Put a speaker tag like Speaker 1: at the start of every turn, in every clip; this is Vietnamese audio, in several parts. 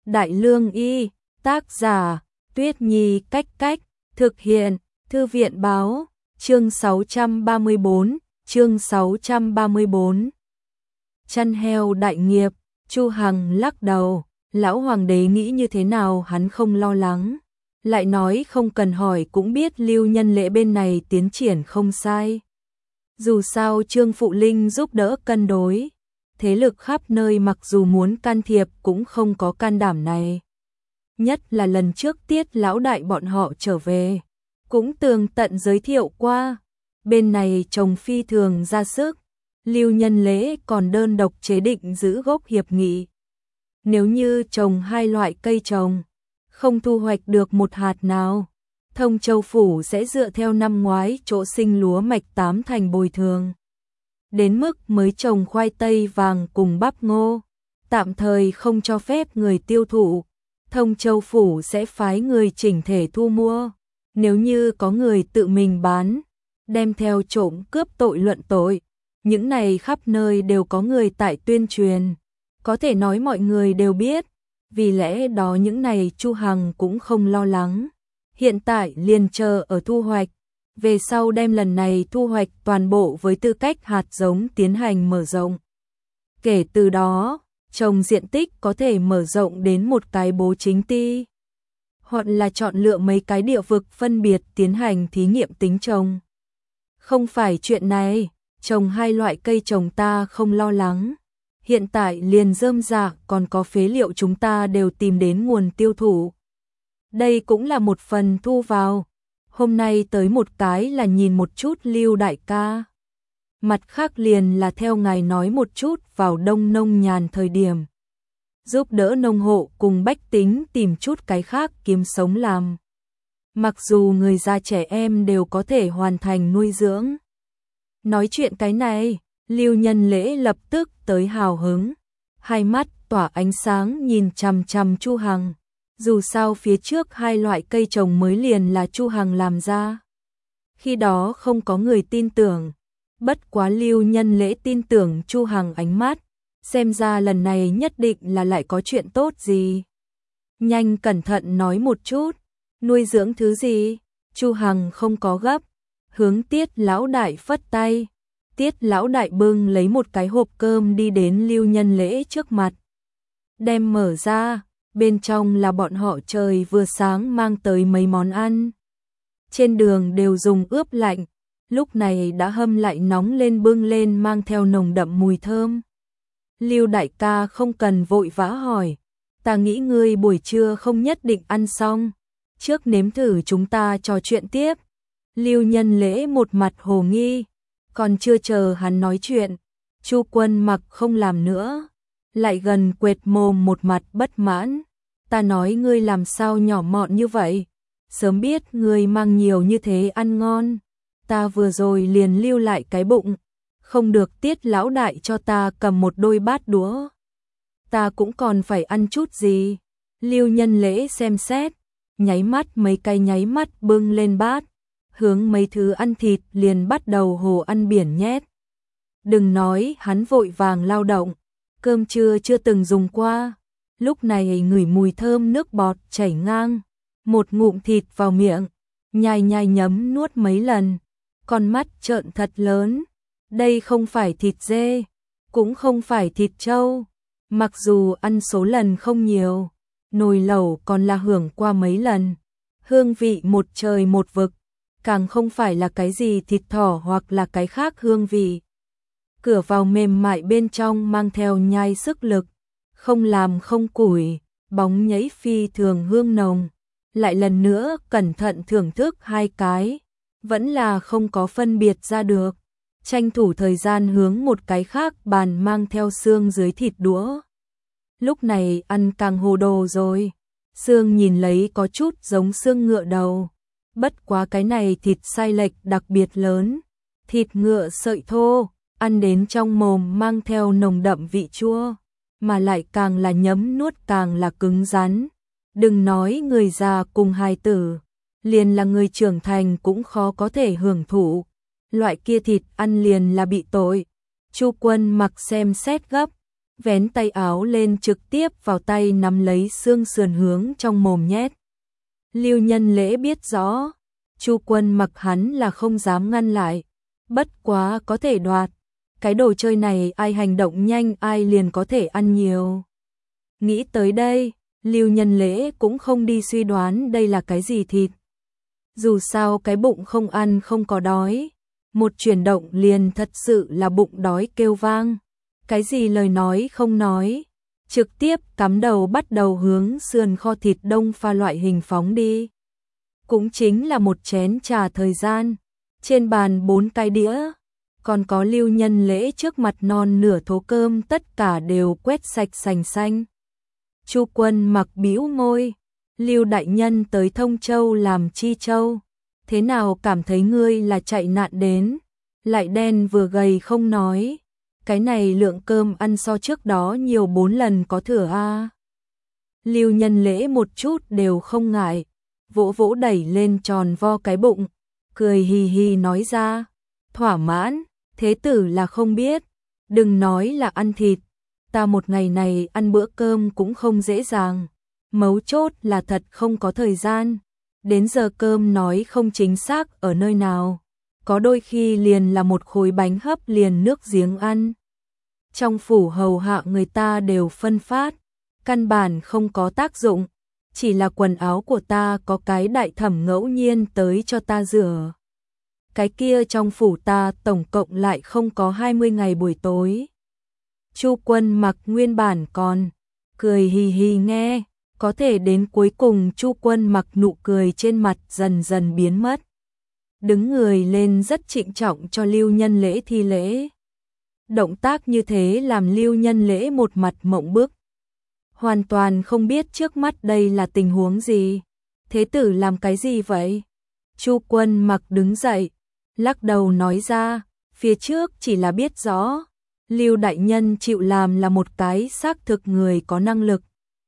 Speaker 1: Đại Lương Y, tác giả, Tuyết Nhi Cách Cách, thực hiện, Thư viện Báo, chương 634, chương 634. Chăn heo đại nghiệp, Chu Hằng lắc đầu, lão hoàng đế nghĩ như thế nào hắn không lo lắng, lại nói không cần hỏi cũng biết Lưu Nhân Lễ bên này tiến triển không sai. Dù sao Trương Phụ Linh giúp đỡ cân đối, thế lực khắp nơi mặc dù muốn can thiệp cũng không có can đảm này. Nhất là lần trước Tiết lão đại bọn họ trở về, cũng tường tận giới thiệu qua, bên này chồng phi thường ra sức, Lưu Nhân Lễ còn đơn độc chế định giữ gốc hiệp nghị. Nếu như trồng hai loại cây trồng, không thu hoạch được một hạt nào, Thông Châu Phủ sẽ dựa theo năm ngoái chỗ sinh lúa mạch 8 thành bồi thường. Đến mức mới trồng khoai tây vàng cùng bắp ngô, tạm thời không cho phép người tiêu thụ, Thông Châu Phủ sẽ phái người chỉnh thể thu mua. Nếu như có người tự mình bán, đem theo trộm cướp tội luận tội, những này khắp nơi đều có người tại tuyên truyền, có thể nói mọi người đều biết, vì lẽ đó những này Chu Hằng cũng không lo lắng. Hiện tại liền chờ ở thu hoạch, về sau đem lần này thu hoạch toàn bộ với tư cách hạt giống tiến hành mở rộng. Kể từ đó, trồng diện tích có thể mở rộng đến một cái bố chính ty, hoặc là chọn lựa mấy cái địa vực phân biệt tiến hành thí nghiệm tính trồng. Không phải chuyện này, trồng hai loại cây trồng ta không lo lắng. Hiện tại liền rơm rạ còn có phế liệu chúng ta đều tìm đến nguồn tiêu thụ. Đây cũng là một phần thu vào. Hôm nay tới một cái là nhìn một chút Lưu đại ca. Mặt khác liền là theo ngài nói một chút vào đông nông nhàn thời điểm. Giúp đỡ nông hộ cùng bách tính tìm chút cái khác kiếm sống làm. Mặc dù người già trẻ em đều có thể hoàn thành nuôi dưỡng. Nói chuyện cái này, Lưu Nhân Lễ lập tức tới hào hứng, hai mắt tỏa ánh sáng nhìn chằm chằm Chu Hằng. Dù sao phía trước hai loại cây trồng mới liền là Chu Hằng làm ra. Khi đó không có người tin tưởng, bất quá Lưu Nhân Lễ tin tưởng Chu Hằng ánh mắt, xem ra lần này nhất định là lại có chuyện tốt gì. Nhanh cẩn thận nói một chút, nuôi dưỡng thứ gì? Chu Hằng không có gấp, hướng Tiết lão đại phất tay. Tiết lão đại bưng lấy một cái hộp cơm đi đến Lưu Nhân Lễ trước mặt. Đem mở ra, bên trong là bọn họ trời vừa sáng mang tới mấy món ăn. Trên đường đều dùng ướp lạnh, lúc này đã hâm lại nóng lên bưng lên mang theo nồng đậm mùi thơm. Lưu đại ca không cần vội vã hỏi, ta nghĩ ngươi buổi trưa không nhất định ăn xong, trước nếm thử chúng ta trò chuyện tiếp. Lưu Nhân Lễ một mặt hồ nghi, còn chưa chờ hắn nói chuyện, Chu Quân Mặc không làm nữa, lại gần quệt mồm một mặt bất mãn. Ta nói ngươi làm sao nhỏ mọn như vậy, sớm biết ngươi mang nhiều như thế ăn ngon, ta vừa rồi liền lưu lại cái bụng, không được Tiết lão đại cho ta cầm một đôi bát đũa. Ta cũng còn phải ăn chút gì. Lưu Nhân Lễ xem xét, nháy mắt mấy cái nháy mắt bưng lên bát, hướng mấy thứ ăn thịt liền bắt đầu hồ ăn biển nhét. Đừng nói hắn vội vàng lao động, cơm trưa chưa từng dùng qua, lúc này ngửi mùi thơm nước bọt chảy ngang, một ngụm thịt vào miệng, nhai nhai nhấm nuốt mấy lần, con mắt trợn thật lớn. Đây không phải thịt dê, cũng không phải thịt trâu, mặc dù ăn số lần không nhiều, nồi lẩu còn là hưởng qua mấy lần, hương vị một trời một vực, càng không phải là cái gì thịt thỏ hoặc là cái khác hương vị. Cửa vào mềm mại bên trong mang theo nhai sức lực, không làm không củi, bóng nhảy phi thường hương nồng. Lại lần nữa cẩn thận thưởng thức hai cái, vẫn là không có phân biệt ra được. Tranh thủ thời gian hướng một cái khác bàn mang theo xương dưới thịt đũa. Lúc này ăn càng hồ đồ rồi, xương nhìn lấy có chút giống xương ngựa đầu. Bất quá cái này thịt sai lệch đặc biệt lớn, thịt ngựa sợi thô, ăn đến trong mồm mang theo nồng đậm vị chua, mà lại càng là nhấm nuốt càng là cứng rắn. Đừng nói người già cùng hài tử, liền là người trưởng thành cũng khó có thể hưởng thụ. Loại kia thịt ăn liền là bị tội. Chu Quân Mặc xem xét gấp, vén tay áo lên trực tiếp vào tay nắm lấy xương sườn hướng trong mồm nhét. Lưu Nhân Lễ biết rõ, Chu Quân Mặc hắn là không dám ngăn lại, bất quá có thể đoạt. Cái đồ chơi này ai hành động nhanh ai liền có thể ăn nhiều. Nghĩ tới đây, Lưu Nhân Lễ cũng không đi suy đoán đây là cái gì thịt. Dù sao cái bụng không ăn không có đói, một chuyển động liền thật sự là bụng đói kêu vang. Cái gì lời nói không nói, trực tiếp cắm đầu bắt đầu hướng sườn kho thịt đông pha loại hình phóng đi. Cũng chính là một chén trà thời gian, trên bàn 4 cái đĩa, còn có Lưu Nhân Lễ trước mặt non nửa thố cơm tất cả đều quét sạch sành xanh. Chu Quân Mặc bĩu môi, Lưu đại nhân tới Thông Châu làm chi châu, thế nào cảm thấy ngươi là chạy nạn đến, lại đen vừa gầy không nói, cái này lượng cơm ăn so trước đó nhiều 4 lần có thừa a. Lưu Nhân Lễ một chút đều không ngại, vỗ vỗ đẩy lên tròn vo cái bụng, cười hì hì nói ra, thỏa mãn, thế tử là không biết, đừng nói là ăn thịt, ta một ngày này ăn bữa cơm cũng không dễ dàng, mấu chốt là thật không có thời gian, đến giờ cơm nói không chính xác ở nơi nào, có đôi khi liền là một khối bánh hấp liền nước giếng ăn. Trong phủ hầu hạ người ta đều phân phát, căn bản không có tác dụng, chỉ là quần áo của ta có cái đại thẩm ngẫu nhiên tới cho ta rửa. Cái kia trong phủ ta tổng cộng lại không có 20 ngày buổi tối. Chu Quân Mặc nguyên bản còn cười hì hì nghe, có thể đến cuối cùng Chu Quân Mặc nụ cười trên mặt dần dần biến mất. Đứng người lên rất trịnh trọng cho Lưu Nhân Lễ thi lễ. Động tác như thế làm Lưu Nhân Lễ một mặt mộng bức. Hoàn toàn không biết trước mắt đây là tình huống gì. Thế tử làm cái gì vậy? Chu Quân Mặc đứng dậy, lắc đầu nói ra, phía trước chỉ là biết rõ, Lưu đại nhân chịu làm là một cái xác thực người có năng lực.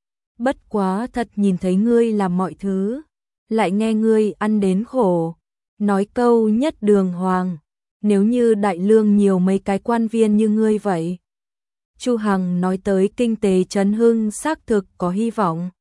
Speaker 1: Bất quá thật nhìn thấy ngươi làm mọi thứ, lại nghe ngươi ăn đến khổ, nói câu nhất đường hoàng, nếu như đại lương nhiều mấy cái quan viên như ngươi vậy. Chu Hằng nói tới kinh tế chấn hưng xác thực có hy vọng.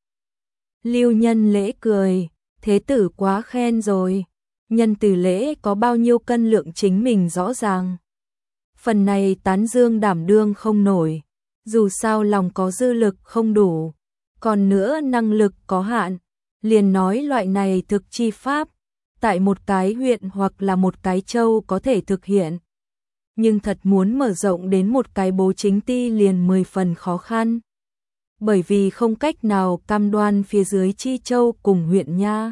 Speaker 1: Lưu Nhân Lễ cười, thế tử quá khen rồi, nhân từ lễ có bao nhiêu cân lượng chính mình rõ ràng. Phần này tán dương đảm đương không nổi, dù sao lòng có dư lực không đủ, còn nữa năng lực có hạn, liền nói loại này thực chi pháp, tại một cái huyện hoặc là một cái châu có thể thực hiện. Nhưng thật muốn mở rộng đến một cái bố chính ty liền 10 phần khó khăn. Bởi vì không cách nào cam đoan phía dưới chi châu cùng huyện nha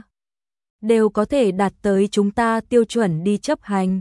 Speaker 1: đều có thể đạt tới chúng ta tiêu chuẩn đi chấp hành.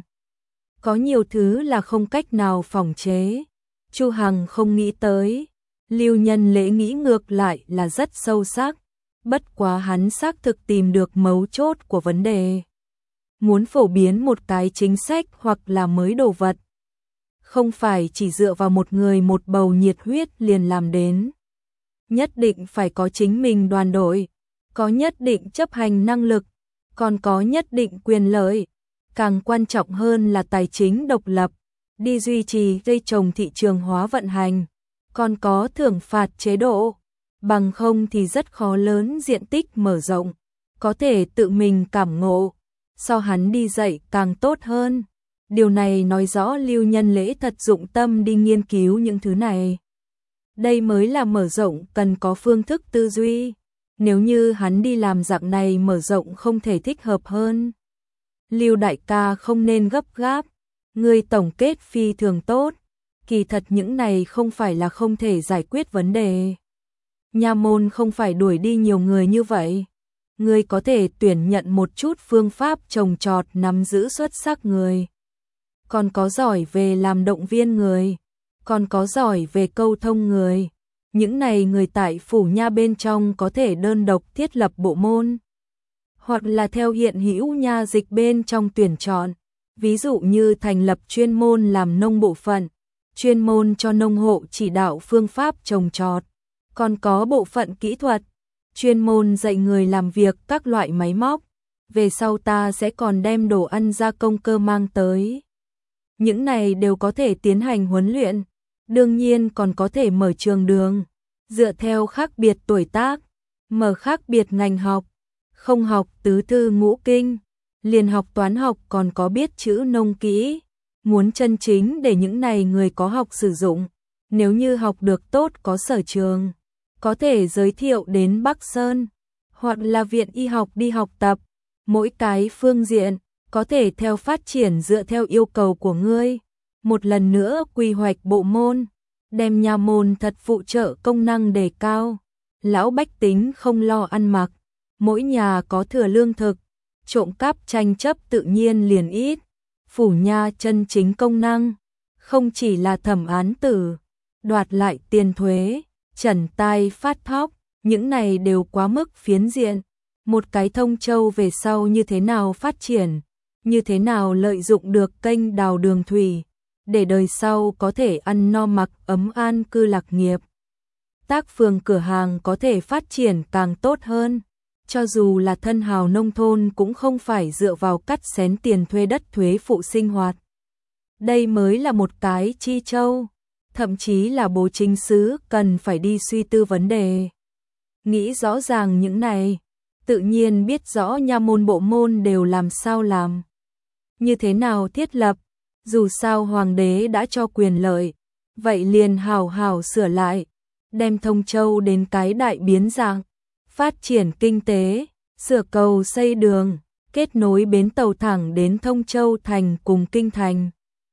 Speaker 1: Có nhiều thứ là không cách nào phòng chế. Chu Hằng không nghĩ tới, Lưu Nhân Lễ nghĩ ngược lại là rất sâu sắc, bất quá hắn xác thực tìm được mấu chốt của vấn đề. Muốn phổ biến một cái chính sách hoặc là mới đồ vật, không phải chỉ dựa vào một người một bầu nhiệt huyết liền làm đến. Nhất định phải có chính mình đoàn đội, có nhất định chấp hành năng lực, còn có nhất định quyền lợi. Càng quan trọng hơn là tài chính độc lập, đi duy trì dây chồng thị trường hóa vận hành, còn có thưởng phạt chế độ, bằng không thì rất khó lớn diện tích mở rộng, có thể tự mình cảm ngộ, so hắn đi dạy càng tốt hơn. Điều này nói rõ Lưu Nhân Lễ thật dụng tâm đi nghiên cứu những thứ này. Đây mới là mở rộng cần có phương thức tư duy, nếu như hắn đi làm dạng này mở rộng không thể thích hợp hơn. Lưu đại ca không nên gấp gáp, ngươi tổng kết phi thường tốt, kỳ thật những này không phải là không thể giải quyết vấn đề. Nha môn không phải đuổi đi nhiều người như vậy, ngươi có thể tuyển nhận một chút phương pháp trồng trọt nắm giữ xuất sắc người. Còn có giỏi về làm động viên người, còn có giỏi về câu thông người. Những này người tại phủ nha bên trong có thể đơn độc thiết lập bộ môn, hoặc là theo hiện hữu nha dịch bên trong tuyển chọn, ví dụ như thành lập chuyên môn làm nông bộ phận, chuyên môn cho nông hộ chỉ đạo phương pháp trồng trọt, còn có bộ phận kỹ thuật, chuyên môn dạy người làm việc các loại máy móc, về sau ta sẽ còn đem đồ ăn gia công cơ mang tới. Những này đều có thể tiến hành huấn luyện, Đương nhiên còn có thể mở trường đường, dựa theo khác biệt tuổi tác, mở khác biệt ngành học, không học tứ thư ngũ kinh, liền học toán học còn có biết chữ nông kỹ. Muốn chân chính để những này người có học sử dụng, nếu như học được tốt có sở trường, có thể giới thiệu đến Bắc Sơn, hoặc là viện y học đi học tập, mỗi cái phương diện, có thể theo phát triển dựa theo yêu cầu của ngươi. Một lần nữa quy hoạch bộ môn, đem nhà môn thật phụ trợ công năng đề cao, lão bách tính không lo ăn mặc, mỗi nhà có thừa lương thực, trộm cắp tranh chấp tự nhiên liền ít. Phủ nha chân chính công năng, không chỉ là thẩm án tử, đoạt lại tiền thuế, trần tai phát thóc, những này đều quá mức phiến diện. Một cái Thông Châu về sau như thế nào phát triển, như thế nào lợi dụng được kênh đào đường thủy, để đời sau có thể ăn no mặc ấm an cư lạc nghiệp. Tác phường cửa hàng có thể phát triển càng tốt hơn. Cho dù là thân hào nông thôn cũng không phải dựa vào cắt xén tiền thuê đất thuế phụ sinh hoạt. Đây mới là một cái chi châu, thậm chí là bố chính xứ cần phải đi suy tư vấn đề. Nghĩ rõ ràng những này, tự nhiên biết rõ nha môn bộ môn đều làm sao làm. Như thế nào thiết lập, dù sao hoàng đế đã cho quyền lợi, vậy liền hào hào sửa lại, đem Thông Châu đến cái đại biến dạng. Phát triển kinh tế, sửa cầu xây đường, kết nối bến tàu thẳng đến Thông Châu thành cùng kinh thành.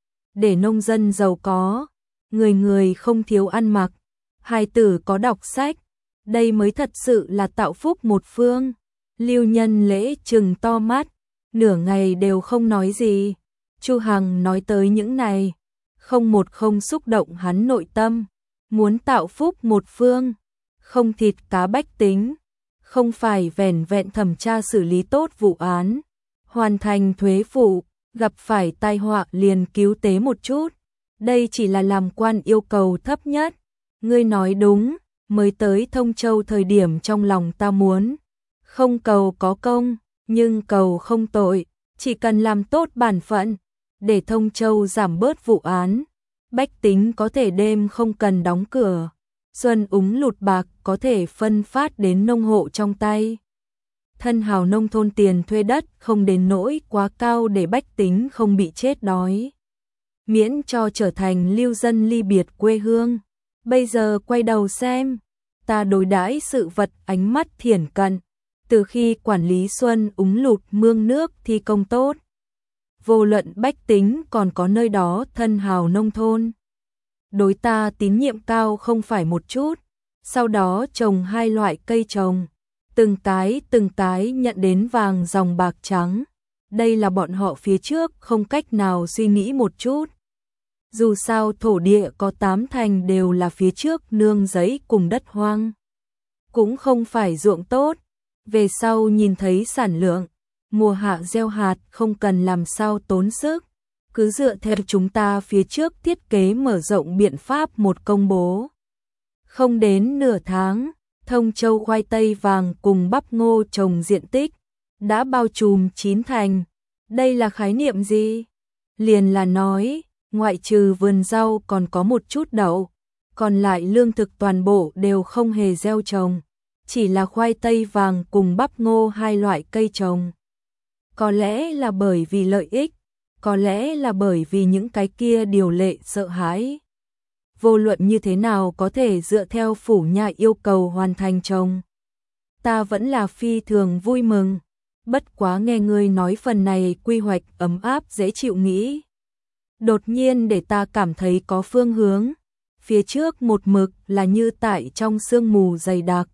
Speaker 1: Để nông dân giàu có, người người không thiếu ăn mặc, hài tử có đọc sách, đây mới thật sự là tạo phúc một phương. Lưu Nhân Lễ trừng to mắt, nửa ngày đều không nói gì. Chu Hằng nói tới những này, không xúc động hắn nội tâm, muốn tạo phúc một phương, không thịt cá bách tính. Không phải vẻn vẹn thẩm tra xử lý tốt vụ án, hoàn thành thuế phụ, gặp phải tai họa liền cứu tế một chút. Đây chỉ là làm quan yêu cầu thấp nhất. Ngươi nói đúng, mới tới Thông Châu thời điểm trong lòng ta muốn. Không cầu có công, nhưng cầu không tội, chỉ cần làm tốt bản phận, để Thông Châu giảm bớt vụ án. Bách tính có thể đêm không cần đóng cửa. Xuân úng lụt bạc có thể phân phát đến nông hộ trong tay. Thân hào nông thôn tiền thuê đất không đến nỗi quá cao để bách tính không bị chết đói. Miễn cho trở thành lưu dân ly biệt quê hương. Bây giờ quay đầu xem, ta đối đãi sự vật ánh mắt thiển cận. Từ khi quản lý xuân úng lụt mương nước thi công tốt, vô luận bách tính còn có nơi đó thân hào nông thôn. Đối ta tín nhiệm cao không phải một chút, sau đó trồng 2 loại cây trồng, từng cái nhận đến vàng dòng bạc trắng. Đây là bọn họ phía trước không cách nào suy nghĩ một chút. Dù sao thổ địa có 8 thành đều là phía trước nương giấy cùng đất hoang. Cũng không phải ruộng tốt, về sau nhìn thấy sản lượng, mùa hạ gieo hạt không cần làm sao tốn sức. Cứ dựa theo chúng ta phía trước thiết kế mở rộng biện pháp một công bố. Không đến nửa tháng, Thông Châu khoai tây vàng cùng bắp ngô trồng diện tích đã bao trùm 9 thành. Đây là khái niệm gì? Liền là nói, ngoại trừ vườn rau còn có một chút đậu, còn lại lương thực toàn bộ đều không hề gieo trồng, chỉ là khoai tây vàng cùng bắp ngô 2 loại cây trồng. Có lẽ là bởi vì lợi ích, có lẽ là bởi vì những cái kia điều lệ sợ hãi. Vô luận như thế nào có thể dựa theo phủ nha yêu cầu hoàn thành trồng. Ta vẫn là phi thường vui mừng, bất quá nghe ngươi nói phần này quy hoạch ấm áp dễ chịu nghĩ. Đột nhiên để ta cảm thấy có phương hướng, phía trước một mực là như tại trong sương mù dày đặc.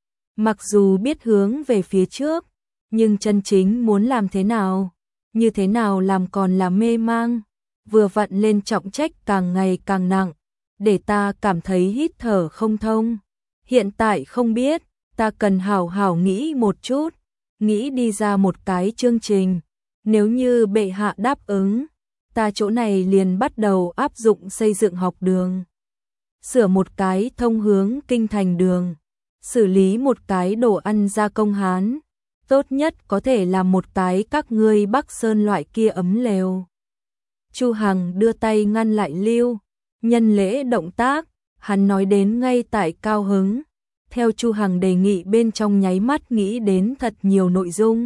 Speaker 1: Mặc dù biết hướng về phía trước, nhưng chân chính muốn làm thế nào, như thế nào làm còn là mê mang, vừa vặn lên trọng trách càng ngày càng nặng, để ta cảm thấy hít thở không thông. Hiện tại không biết, ta cần hảo hảo nghĩ một chút, nghĩ đi ra một cái chương trình. Nếu như bệ hạ đáp ứng, ta chỗ này liền bắt đầu áp dụng xây dựng học đường, sửa một cái thông hướng kinh thành đường, xử lý một cái đồ ăn gia công Hán. Tốt nhất có thể làm một cái các ngươi Bắc Sơn loại kia ấm lều. Chu Hằng đưa tay ngăn lại Lưu Nhân lễ động tác, hắn nói đến ngay tại cao hứng. Theo Chu Hằng đề nghị bên trong nháy mắt nghĩ đến thật nhiều nội dung.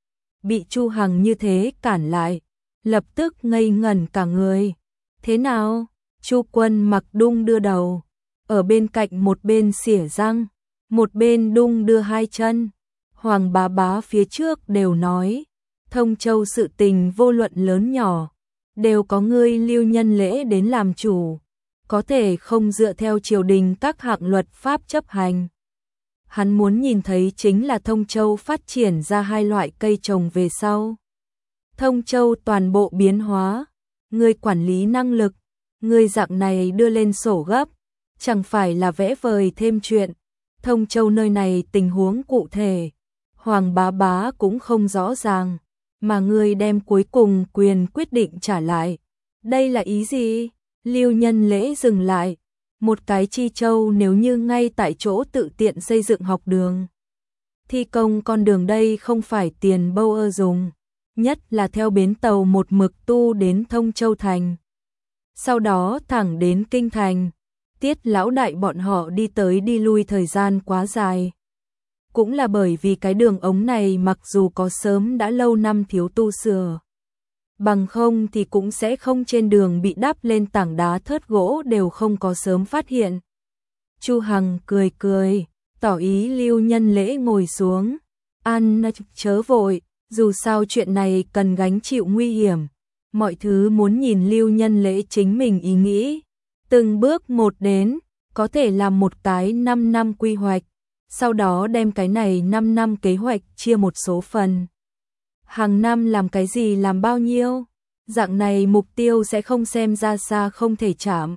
Speaker 1: Bị Chu Hằng như thế cản lại, lập tức ngây ngẩn cả người. Thế nào? Chu Quân mặc đung đưa đầu, ở bên cạnh một bên xỉa răng, một bên đung đưa hai chân. Hoàng bá bá phía trước đều nói, Thông Châu sự tình vô luận lớn nhỏ, đều có ngươi Lưu Nhân Lễ đến làm chủ, có thể không dựa theo triều đình các hạng luật pháp chấp hành. Hắn muốn nhìn thấy chính là Thông Châu phát triển ra hai loại cây trồng về sau. Thông Châu toàn bộ biến hóa, ngươi quản lý năng lực, ngươi dạng này đưa lên sổ gấp, chẳng phải là vẽ vời thêm chuyện. Thông Châu nơi này tình huống cụ thể, Hoàng bá bá cũng không rõ ràng, mà ngươi đem cuối cùng quyền quyết định trả lại. Đây là ý gì? Lưu Nhân Lễ dừng lại. Một cái chi châu nếu như ngay tại chỗ tự tiện xây dựng học đường. Thi công con đường đây không phải tiền bâu ơ dùng, nhất là theo bến tàu một mực tu đến Thông Châu Thành. Sau đó thẳng đến Kinh Thành, Tiết lão đại bọn họ đi tới đi lui thời gian quá dài. Cũng là bởi vì cái đường ống này mặc dù có sớm đã lâu năm thiếu tu sửa. Bằng không thì cũng sẽ không trên đường bị đắp lên tảng đá thớt gỗ đều không có sớm phát hiện. Chu Hằng cười cười, tỏ ý Lưu Nhân Lễ ngồi xuống. Ăn chớ vội, dù sao chuyện này cần gánh chịu nguy hiểm. Mọi thứ muốn nhìn Lưu Nhân Lễ chính mình ý nghĩ. Từng bước một đến, có thể làm một cái 5 năm quy hoạch. Sau đó đem cái này 5 năm kế hoạch chia một số phần. Hàng năm làm cái gì làm bao nhiêu, dạng này mục tiêu sẽ không xem ra xa không thể chạm.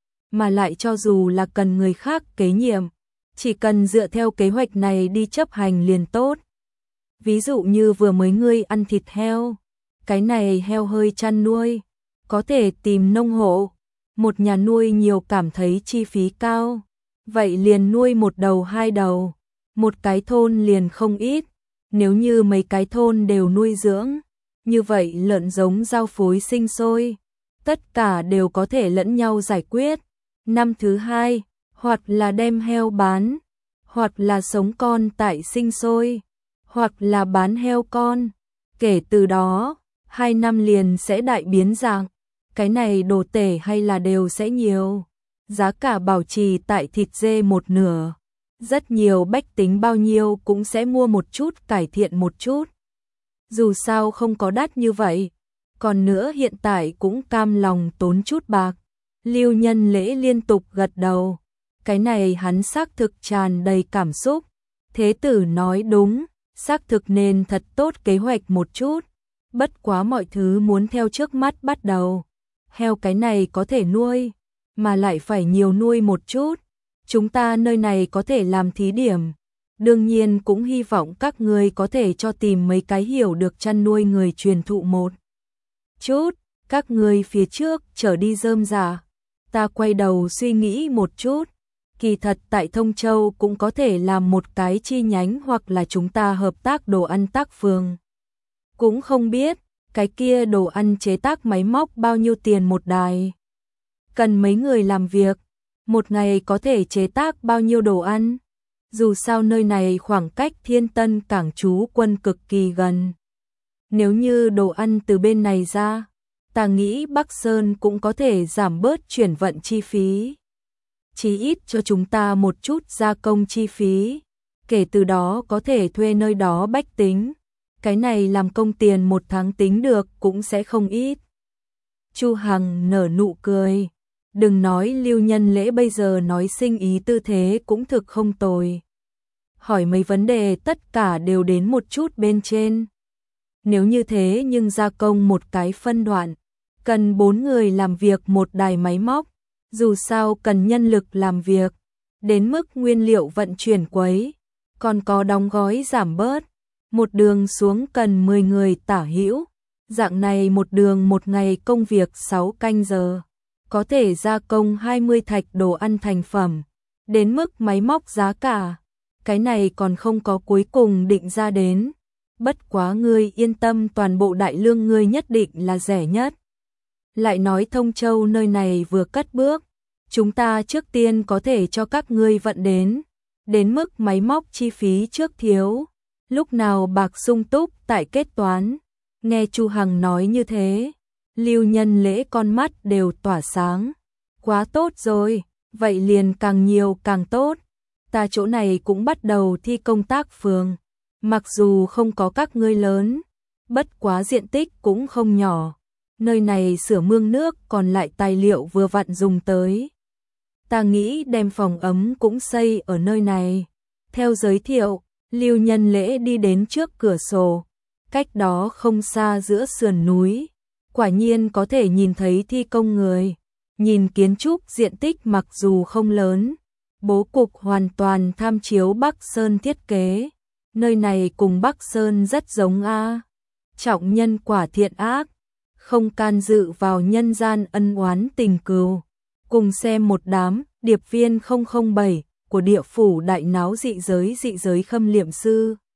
Speaker 1: Mà lại cho dù là cần người khác kế nhiệm, chỉ cần dựa theo kế hoạch này đi chấp hành liền tốt. Ví dụ như vừa mới ngươi ăn thịt heo, cái này heo hơi chăn nuôi, có thể tìm nông hộ, một nhà nuôi nhiều cảm thấy chi phí cao, vậy liền nuôi một đầu hai đầu, một cái thôn liền không ít. Nếu như mấy cái thôn đều nuôi dưỡng, như vậy lợn giống giao phối sinh sôi, tất cả đều có thể lẫn nhau giải quyết. Năm thứ hai, hoặc là đem heo bán, hoặc là sống con tại sinh sôi, hoặc là bán heo con. Kể từ đó, 2 năm liền sẽ đại biến dạng, cái này đồ tể hay là đều sẽ nhiều. Giá cả bảo trì tại thịt dê một nửa. Rất nhiều bách tính bao nhiêu cũng sẽ mua một chút cải thiện một chút. Dù sao không có đắt như vậy, còn nữa hiện tại cũng cam lòng tốn chút bạc. Lưu Nhân Lễ liên tục gật đầu, cái này hắn xác thực tràn đầy cảm xúc. Thế tử nói đúng, xác thực nên thật tốt kế hoạch một chút, bất quá mọi thứ muốn theo trước mắt bắt đầu. Heo cái này có thể nuôi, mà lại phải nhiều nuôi một chút. Chúng ta nơi này có thể làm thí điểm. Đương nhiên cũng hy vọng các người có thể cho tìm mấy cái hiểu được chăn nuôi người truyền thụ một chút. Các người phía trước trở đi rơm rà. Ta quay đầu suy nghĩ một chút. Kỳ thật tại Thông Châu cũng có thể làm một cái chi nhánh hoặc là chúng ta hợp tác đồ ăn tác phường. Cũng không biết, cái kia đồ ăn chế tác máy móc bao nhiêu tiền một đài. Cần mấy người làm việc. Một ngày có thể chế tác bao nhiêu đồ ăn? Dù sao nơi này khoảng cách Thiên Tân Cảng trú quân cực kỳ gần. Nếu như đồ ăn từ bên này ra, ta nghĩ Bắc Sơn cũng có thể giảm bớt chuyển vận chi phí. Chí ít cho chúng ta một chút gia công chi phí. Kể từ đó có thể thuê nơi đó bách tính. Cái này làm công tiền một tháng tính được cũng sẽ không ít. Chu Hằng nở nụ cười. Đừng nói Lưu Nhân Lễ bây giờ nói sinh ý tư thế cũng thực không tồi. Hỏi mấy vấn đề tất cả đều đến một chút bên trên. Nếu như thế nhưng gia công một cái phân đoạn, cần 4 người làm việc một đài máy móc, dù sao cần nhân lực làm việc, đến mức nguyên liệu vận chuyển quấy, còn có đóng gói giảm bớt, một đường xuống cần 10 người tả hữu, dạng này một đường một ngày công việc 6 canh giờ. Có thể gia công 20 thạch đồ ăn thành phẩm, đến mức máy móc giá cả, cái này còn không có cuối cùng định ra đến. Bất quá ngươi yên tâm, toàn bộ đại lương ngươi nhất định là rẻ nhất. lại nói Thông Châu nơi này vừa cất bước, chúng ta trước tiên có thể cho các ngươi vận đến mức máy móc chi phí trước thiếu, lúc nào bạc sung túc tại kết toán. Nghe Chu Hằng nói như thế, Lưu Nhân Lễ con mắt đều tỏa sáng. Quá tốt rồi, vậy liền càng nhiều càng tốt. Ta chỗ này cũng bắt đầu thi công tác phường, mặc dù không có các ngươi lớn, bất quá diện tích cũng không nhỏ. Nơi này sửa mương nước còn lại tài liệu vừa vặn dùng tới. Ta nghĩ đem phòng ấm cũng xây ở nơi này. Theo giới thiệu, Lưu Nhân Lễ đi đến trước cửa sổ, cách đó không xa giữa sườn núi, quả nhiên có thể nhìn thấy thi công người. Nhìn kiến trúc diện tích mặc dù không lớn, bố cục hoàn toàn tham chiếu Bắc Sơn thiết kế. Nơi này cùng Bắc Sơn rất giống a. Trọng nhân quả thiện ác, không can dự vào nhân gian ân oán tình cừu. Cùng xem một đám điệp viên 007 của địa phủ đại náo dị giới Khâm Liệm Sư.